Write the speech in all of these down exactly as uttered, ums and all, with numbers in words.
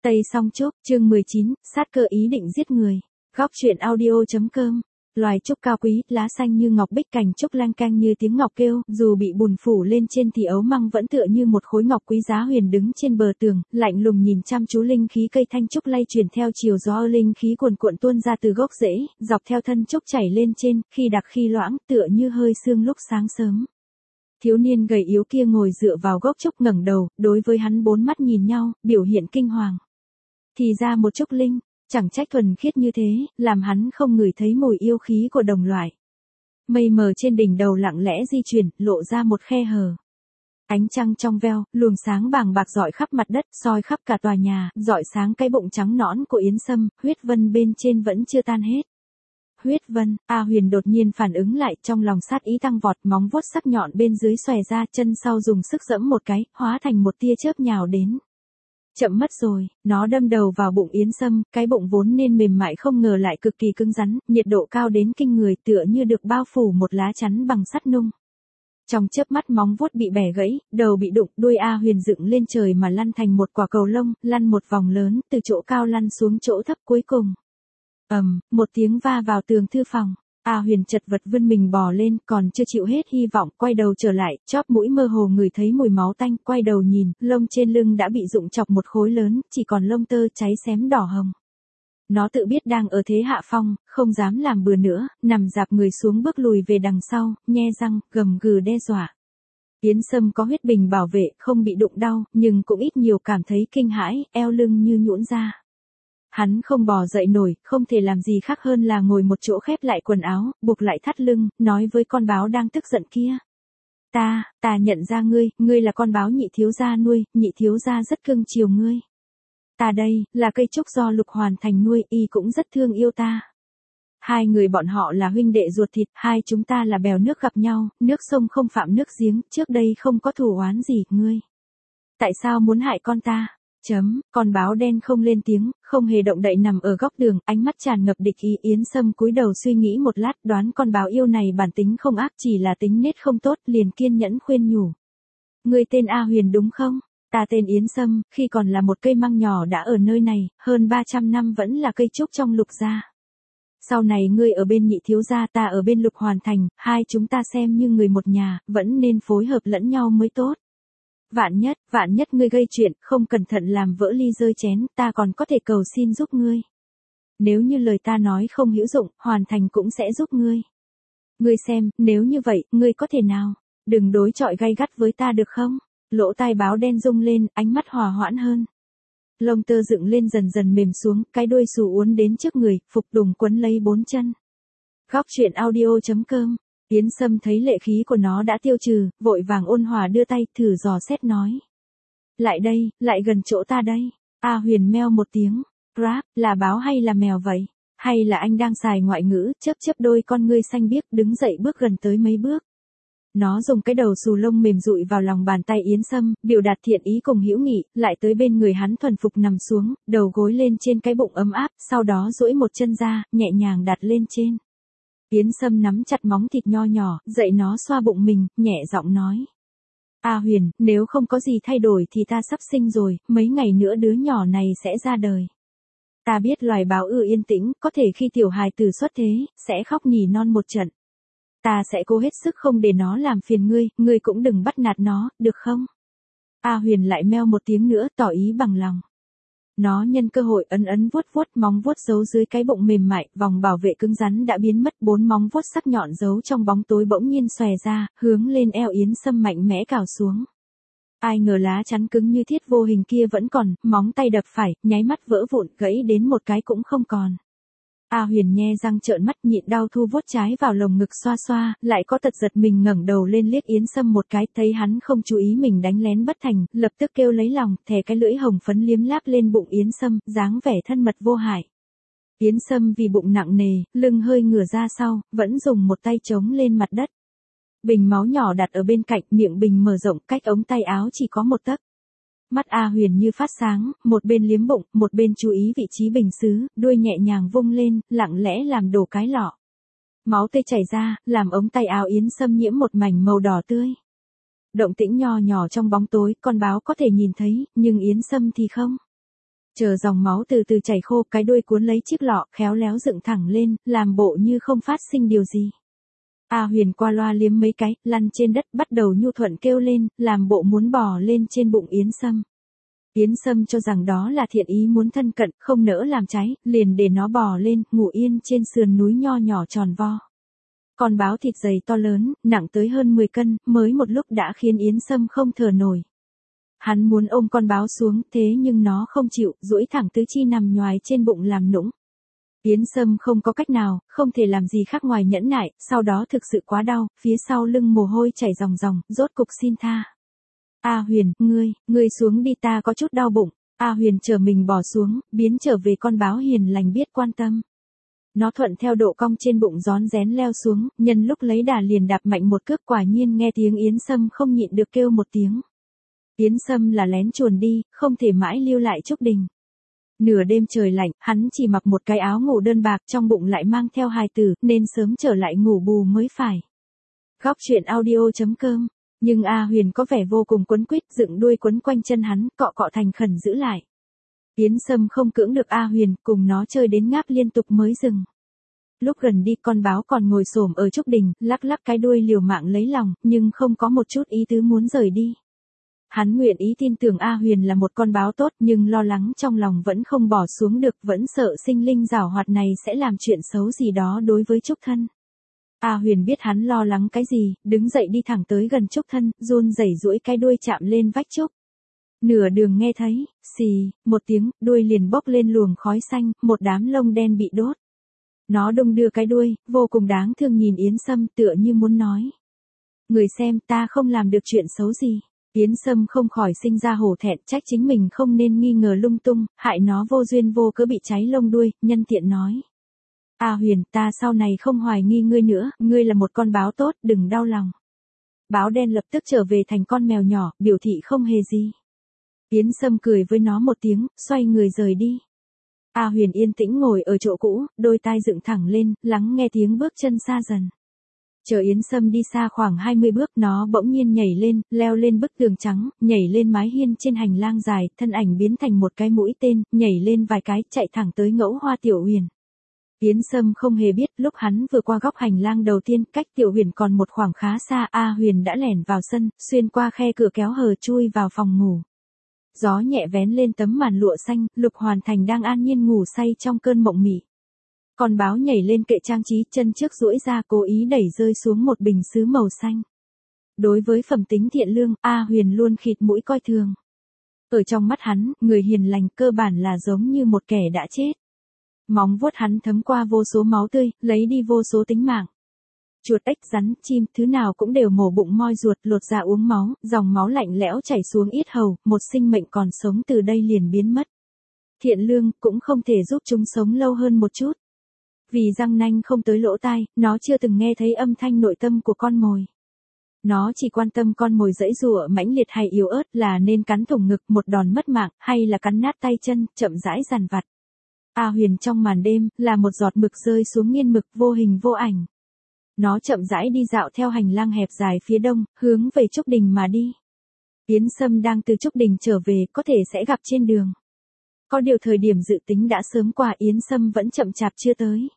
Tây Song Trúc, chương mười chín, sát cơ ý định giết người. Góc truyện audio.com. Loài trúc cao quý, lá xanh như ngọc bích, cành trúc lanh canh như tiếng ngọc kêu, dù bị bùn phủ lên trên thì ấu măng vẫn tựa như một khối ngọc quý giá huyền đứng trên bờ tường, lạnh lùng nhìn chăm chú linh khí cây thanh trúc lay chuyển theo chiều gió, linh khí cuồn cuộn tuôn ra từ gốc rễ, dọc theo thân trúc chảy lên trên, khi đặc khi loãng, tựa như hơi sương lúc sáng sớm. Thiếu niên gầy yếu kia ngồi dựa vào gốc trúc ngẩng đầu, đối với hắn bốn mắt nhìn nhau, biểu hiện kinh hoàng. Thì ra một trúc linh, chẳng trách thuần khiết như thế, làm hắn không ngửi thấy mùi yêu khí của đồng loại. Mây mờ trên đỉnh đầu lặng lẽ di chuyển, lộ ra một khe hở. Ánh trăng trong veo, luồng sáng bàng bạc rọi khắp mặt đất, soi khắp cả tòa nhà, rọi sáng cái bụng trắng nõn của Yến Sâm, huyết vân bên trên vẫn chưa tan hết. Huyết vân, A Huyền đột nhiên phản ứng lại, trong lòng sát ý tăng vọt, móng vuốt sắc nhọn bên dưới xòe ra, chân sau dùng sức giẫm một cái, hóa thành một tia chớp nhào đến. Chậm mất rồi, nó đâm đầu vào bụng Yến Sâm, cái bụng vốn nên mềm mại không ngờ lại cực kỳ cứng rắn, nhiệt độ cao đến kinh người, tựa như được bao phủ một lá chắn bằng sắt nung. Trong chớp mắt móng vuốt bị bẻ gãy, đầu bị đụng, đuôi A Huyền dựng lên trời mà lăn thành một quả cầu lông, lăn một vòng lớn, từ chỗ cao lăn xuống chỗ thấp cuối cùng. Ầm, um, một tiếng va vào tường thư phòng. A Huyền chật vật vươn mình bò lên, còn chưa chịu hết hy vọng, quay đầu trở lại, chóp mũi mơ hồ ngửi thấy mùi máu tanh, quay đầu nhìn, lông trên lưng đã bị rụng chọc một khối lớn, chỉ còn lông tơ cháy xém đỏ hồng. Nó tự biết đang ở thế hạ phong, không dám làm bừa nữa, nằm dạp người xuống bước lùi về đằng sau, nhe răng, gầm gừ đe dọa. Yến Sâm có huyết bình bảo vệ, không bị đụng đau, nhưng cũng ít nhiều cảm thấy kinh hãi, eo lưng như nhũn ra. Hắn không bò dậy nổi, không thể làm gì khác hơn là ngồi một chỗ khép lại quần áo, buộc lại thắt lưng, nói với con báo đang tức giận kia. Ta, ta nhận ra ngươi, ngươi là con báo nhị thiếu gia nuôi, nhị thiếu gia rất cưng chiều ngươi. Ta đây, là cây trúc do Lục Hoàn Thành nuôi, y cũng rất thương yêu ta. Hai người bọn họ là huynh đệ ruột thịt, hai chúng ta là bèo nước gặp nhau, nước sông không phạm nước giếng, trước đây không có thù oán gì, ngươi. Tại sao muốn hại con ta? Chấm, con báo đen không lên tiếng, không hề động đậy nằm ở góc đường, ánh mắt tràn ngập địch ý. Yến Sâm cúi đầu suy nghĩ một lát, đoán con báo yêu này bản tính không ác, chỉ là tính nết không tốt, liền kiên nhẫn khuyên nhủ. Ngươi tên A Huyền đúng không? Ta tên Yến Sâm, khi còn là một cây măng nhỏ đã ở nơi này, hơn ba trăm năm vẫn là cây trúc trong Lục gia. Sau này ngươi ở bên nhị thiếu gia, ta ở bên Lục Hoàn Thành, hai chúng ta xem như người một nhà, vẫn nên phối hợp lẫn nhau mới tốt. Vạn nhất, vạn nhất ngươi gây chuyện, không cẩn thận làm vỡ ly rơi chén, ta còn có thể cầu xin giúp ngươi. Nếu như lời ta nói không hữu dụng, Hoàn Thành cũng sẽ giúp ngươi. Ngươi xem, nếu như vậy, ngươi có thể nào? Đừng đối chọi gay gắt với ta được không? Lỗ tai báo đen rung lên, ánh mắt hòa hoãn hơn. Lông tơ dựng lên dần dần mềm xuống, cái đuôi xù uốn đến trước người, phục đùng quấn lấy bốn chân. Góc truyện audio.com. Yến Sâm thấy lệ khí của nó đã tiêu trừ, vội vàng ôn hòa đưa tay, thử dò xét nói. Lại đây, lại gần chỗ ta đây. A Huyền meo một tiếng. Rap, là báo hay là mèo vậy? Hay là anh đang xài ngoại ngữ, chớp chớp đôi con ngươi xanh biếc, đứng dậy bước gần tới mấy bước. Nó dùng cái đầu xù lông mềm dụi vào lòng bàn tay Yến Sâm, biểu đạt thiện ý cùng hữu nghị, lại tới bên người hắn thuần phục nằm xuống, đầu gối lên trên cái bụng ấm áp, sau đó duỗi một chân ra, nhẹ nhàng đặt lên trên. Yến Sâm nắm chặt móng thịt nho nhỏ, dậy nó xoa bụng mình, nhẹ giọng nói. A Huyền, nếu không có gì thay đổi thì ta sắp sinh rồi, mấy ngày nữa đứa nhỏ này sẽ ra đời. Ta biết loài báo ưa yên tĩnh, có thể khi tiểu hài tử xuất thế, sẽ khóc nỉ non một trận. Ta sẽ cố hết sức không để nó làm phiền ngươi, ngươi cũng đừng bắt nạt nó, được không? A Huyền lại meo một tiếng nữa, tỏ ý bằng lòng. Nó nhân cơ hội ấn ấn vuốt vuốt, móng vuốt giấu dưới cái bụng mềm mại, vòng bảo vệ cứng rắn đã biến mất, bốn móng vuốt sắc nhọn giấu trong bóng tối bỗng nhiên xòe ra, hướng lên eo Yến Sâm mạnh mẽ cào xuống. Ai ngờ lá chắn cứng như thiết vô hình kia vẫn còn, móng tay đập phải, nháy mắt vỡ vụn, gãy đến một cái cũng không còn. A Huyền nhe răng trợn mắt, nhịn đau thu vuốt trái vào lồng ngực xoa xoa, lại có tật giật mình ngẩng đầu lên liếc Yến Sâm một cái, thấy hắn không chú ý mình đánh lén bất thành, lập tức kêu lấy lòng, thè cái lưỡi hồng phấn liếm láp lên bụng Yến Sâm, dáng vẻ thân mật vô hại. Yến Sâm vì bụng nặng nề, lưng hơi ngửa ra sau, vẫn dùng một tay chống lên mặt đất. Bình máu nhỏ đặt ở bên cạnh, miệng bình mở rộng, cách ống tay áo chỉ có một tấc. Mắt A Huyền như phát sáng, một bên liếm bụng, một bên chú ý vị trí bình xứ, đuôi nhẹ nhàng vung lên, lặng lẽ làm đổ cái lọ. Máu tê chảy ra, làm ống tay áo Yến Sâm nhiễm một mảnh màu đỏ tươi. Động tĩnh nho nhỏ trong bóng tối, con báo có thể nhìn thấy, nhưng Yến Sâm thì không. Chờ dòng máu từ từ chảy khô, cái đuôi cuốn lấy chiếc lọ, khéo léo dựng thẳng lên, làm bộ như không phát sinh điều gì. A Huyền qua loa liếm mấy cái, lăn trên đất, bắt đầu nhu thuận kêu lên, làm bộ muốn bò lên trên bụng Yến Sâm. Yến Sâm cho rằng đó là thiện ý muốn thân cận, không nỡ làm trái, liền để nó bò lên, ngủ yên trên sườn núi nho nhỏ tròn vo. Con báo thịt dày to lớn, nặng tới hơn mười cân, mới một lúc đã khiến Yến Sâm không thở nổi. Hắn muốn ôm con báo xuống, thế nhưng nó không chịu, duỗi thẳng tứ chi nằm nhoài trên bụng làm nũng. Yến Sâm không có cách nào, không thể làm gì khác ngoài nhẫn nại, sau đó thực sự quá đau, phía sau lưng mồ hôi chảy ròng ròng, rốt cục xin tha. A Huyền, ngươi, ngươi xuống đi, ta có chút đau bụng. A Huyền chờ mình bò xuống, biến trở về con báo hiền lành biết quan tâm. Nó thuận theo độ cong trên bụng rón rén leo xuống, nhân lúc lấy đà liền đạp mạnh một cước, quả nhiên nghe tiếng Yến Sâm không nhịn được kêu một tiếng. Yến Sâm là lén chuồn đi, không thể mãi lưu lại Trúc Đình. Nửa đêm trời lạnh, hắn chỉ mặc một cái áo ngủ đơn bạc, trong bụng lại mang theo hài tử, nên sớm trở lại ngủ bù mới phải. Góc truyện audio chấm com. Nhưng A Huyền có vẻ vô cùng quấn quýt, dựng đuôi quấn quanh chân hắn, cọ cọ thành khẩn giữ lại. Yến Sâm không cưỡng được A Huyền, cùng nó chơi đến ngáp liên tục mới dừng. Lúc gần đi, con báo còn ngồi xổm ở Trúc Đình, lắc lắc cái đuôi liều mạng lấy lòng, nhưng không có một chút ý tứ muốn rời đi. Hắn nguyện ý tin tưởng A Huyền là một con báo tốt, nhưng lo lắng trong lòng vẫn không bỏ xuống được, vẫn sợ sinh linh giảo hoạt này sẽ làm chuyện xấu gì đó đối với Trúc Thân. A Huyền biết hắn lo lắng cái gì, đứng dậy đi thẳng tới gần Trúc Thân, run rẩy duỗi cái đuôi chạm lên vách trúc. Nửa đường nghe thấy, xì, một tiếng, đuôi liền bốc lên luồng khói xanh, một đám lông đen bị đốt. Nó đung đưa cái đuôi, vô cùng đáng thương nhìn Yến Sâm, tựa như muốn nói. Người xem, ta không làm được chuyện xấu gì. Yến Sâm không khỏi sinh ra hổ thẹn, trách chính mình không nên nghi ngờ lung tung, hại nó vô duyên vô cớ bị cháy lông đuôi, nhân tiện nói. A Huyền, ta sau này không hoài nghi ngươi nữa, ngươi là một con báo tốt, đừng đau lòng. Báo đen lập tức trở về thành con mèo nhỏ, biểu thị không hề gì. Yến Sâm cười với nó một tiếng, xoay người rời đi. A Huyền yên tĩnh ngồi ở chỗ cũ, đôi tai dựng thẳng lên, lắng nghe tiếng bước chân xa dần. Chờ Yến Sâm đi xa khoảng hai mươi bước, nó bỗng nhiên nhảy lên, leo lên bức tường trắng, nhảy lên mái hiên trên hành lang dài, thân ảnh biến thành một cái mũi tên, nhảy lên vài cái, chạy thẳng tới Ngẫu Hoa Tiểu Huyền. Yến Sâm không hề biết, lúc hắn vừa qua góc hành lang đầu tiên, cách Tiểu Huyền còn một khoảng khá xa, A Huyền đã lẻn vào sân, xuyên qua khe cửa kéo hờ chui vào phòng ngủ. Gió nhẹ vén lên tấm màn lụa xanh, Lục Hoàn Thành đang an nhiên ngủ say trong cơn mộng mị. Con báo nhảy lên kệ trang trí, chân trước duỗi ra, cố ý đẩy rơi xuống một bình sứ màu xanh. Đối với phẩm tính thiện lương, A Huyền luôn khịt mũi coi thường. Ở trong mắt hắn, người hiền lành cơ bản là giống như một kẻ đã chết. Móng vuốt hắn thấm qua vô số máu tươi, lấy đi vô số tính mạng. Chuột, ếch, rắn, chim, thứ nào cũng đều mổ bụng moi ruột, lột ra uống máu, dòng máu lạnh lẽo chảy xuống yết hầu, một sinh mệnh còn sống từ đây liền biến mất. Thiện lương cũng không thể giúp chúng sống lâu hơn một chút. Vì răng nanh không tới lỗ tai, nó chưa từng nghe thấy âm thanh nội tâm của con mồi. Nó chỉ quan tâm con mồi giãy giụa mãnh liệt hay yếu ớt, là nên cắn thủng ngực một đòn mất mạng, hay là cắn nát tay chân, chậm rãi dằn vặt. A Huyền trong màn đêm, là một giọt mực rơi xuống nghiên mực, vô hình vô ảnh. Nó chậm rãi đi dạo theo hành lang hẹp dài phía đông, hướng về Trúc Đình mà đi. Yến Sâm đang từ Trúc Đình trở về, có thể sẽ gặp trên đường. Có điều thời điểm dự tính đã sớm qua, Yến Sâm vẫn chậm chạp chưa tới.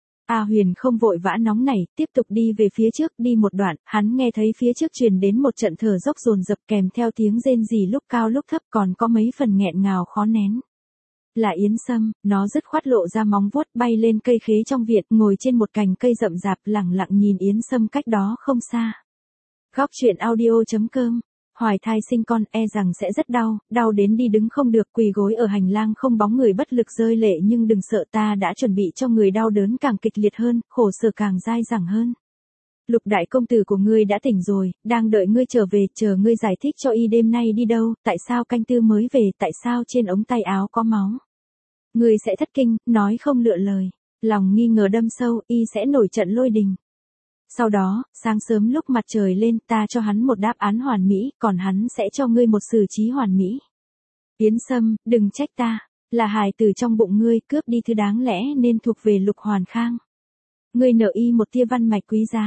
A Huyền không vội vã nóng nảy, tiếp tục đi về phía trước, đi một đoạn, hắn nghe thấy phía trước truyền đến một trận thở dốc dồn dập kèm theo tiếng rên rỉ lúc cao lúc thấp, còn có mấy phần nghẹn ngào khó nén. Là Yến Sâm, nó dứt khoát lộ ra móng vuốt, bay lên cây khế trong viện, ngồi trên một cành cây rậm rạp, lẳng lặng nhìn Yến Sâm cách đó không xa. Góc truyện audio chấm com. Hoài thai sinh con, e rằng sẽ rất đau, đau đến đi đứng không được, quỳ gối ở hành lang không bóng người bất lực rơi lệ, nhưng đừng sợ, ta đã chuẩn bị cho người đau đớn càng kịch liệt hơn, khổ sở càng dai dẳng hơn. Lục đại công tử của ngươi đã tỉnh rồi, đang đợi ngươi trở về, chờ ngươi giải thích cho y đêm nay đi đâu, tại sao canh tư mới về, tại sao trên ống tay áo có máu. Ngươi sẽ thất kinh, nói không lựa lời, lòng nghi ngờ đâm sâu, y sẽ nổi trận lôi đình. Sau đó, sáng sớm lúc mặt trời lên, ta cho hắn một đáp án hoàn mỹ, còn hắn sẽ cho ngươi một xử trí hoàn mỹ. Yến Sâm, đừng trách ta, là hài tử trong bụng ngươi, cướp đi thứ đáng lẽ nên thuộc về Lục Hoàn Khang. Ngươi nợ y một tia văn mạch quý giá, ta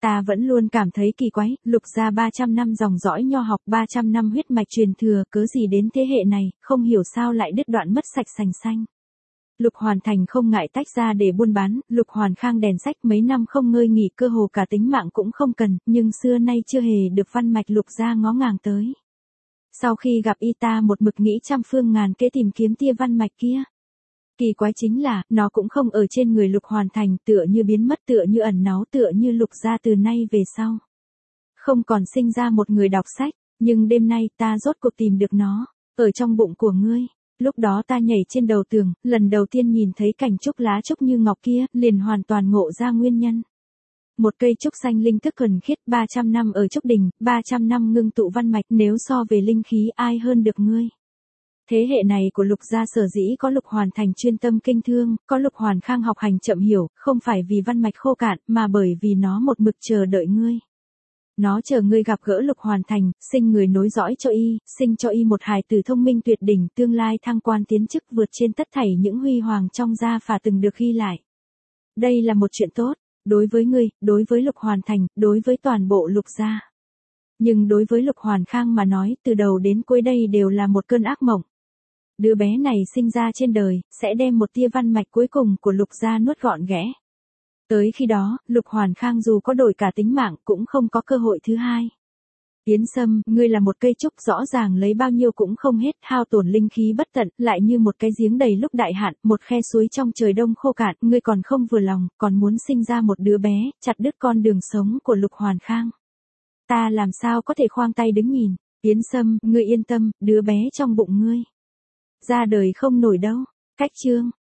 Ta vẫn luôn cảm thấy kỳ quái, Lục gia ba trăm năm dòng dõi nho học, ba trăm năm huyết mạch truyền thừa, cớ gì đến thế hệ này, không hiểu sao lại đứt đoạn mất sạch sành xanh. Lục Hoàn Thành không ngại tách ra để buôn bán, Lục Hoàn Khang đèn sách mấy năm không ngơi nghỉ, cơ hồ cả tính mạng cũng không cần, nhưng xưa nay chưa hề được văn mạch Lục gia ngó ngàng tới. Sau khi gặp y ta một mực nghĩ trăm phương ngàn kế tìm kiếm tia văn mạch kia. Kỳ quái chính là, nó cũng không ở trên người Lục Hoàn Thành, tựa như biến mất, tựa như ẩn náu, tựa như Lục gia từ nay về sau không còn sinh ra một người đọc sách, nhưng đêm nay ta rốt cuộc tìm được nó, ở trong bụng của ngươi. Lúc đó ta nhảy trên đầu tường, lần đầu tiên nhìn thấy cảnh trúc lá trúc như ngọc kia, liền hoàn toàn ngộ ra nguyên nhân. Một cây trúc xanh linh thức thuần khiết, ba trăm năm ở trúc đình, ba trăm năm ngưng tụ văn mạch, nếu so về linh khí ai hơn được ngươi. Thế hệ này của Lục gia sở dĩ có Lục Hoàn Thành chuyên tâm kinh thương, có Lục Hoàn Khang học hành chậm hiểu, không phải vì văn mạch khô cạn, mà bởi vì nó một mực chờ đợi ngươi. Nó chờ ngươi gặp gỡ Lục Hoàn Thành, sinh người nối dõi cho y, sinh cho y một hài tử thông minh tuyệt đỉnh, tương lai thăng quan tiến chức vượt trên tất thảy những huy hoàng trong gia phả từng được ghi lại. Đây là một chuyện tốt, đối với ngươi, đối với Lục Hoàn Thành, đối với toàn bộ Lục gia. Nhưng đối với Lục Hoàn Khang mà nói, từ đầu đến cuối đây đều là một cơn ác mộng. Đứa bé này sinh ra trên đời, sẽ đem một tia văn mạch cuối cùng của Lục gia nuốt gọn ghẽ. Tới khi đó, Lục Hoàn Khang dù có đổi cả tính mạng cũng không có cơ hội thứ hai. Yến Sâm, ngươi là một cây trúc rõ ràng lấy bao nhiêu cũng không hết, hao tổn linh khí bất tận, lại như một cái giếng đầy lúc đại hạn, một khe suối trong trời đông khô cạn, ngươi còn không vừa lòng, còn muốn sinh ra một đứa bé, chặt đứt con đường sống của Lục Hoàn Khang. Ta làm sao có thể khoang tay đứng nhìn, Yến Sâm, ngươi yên tâm, đứa bé trong bụng ngươi ra đời không nổi đâu. Cách chương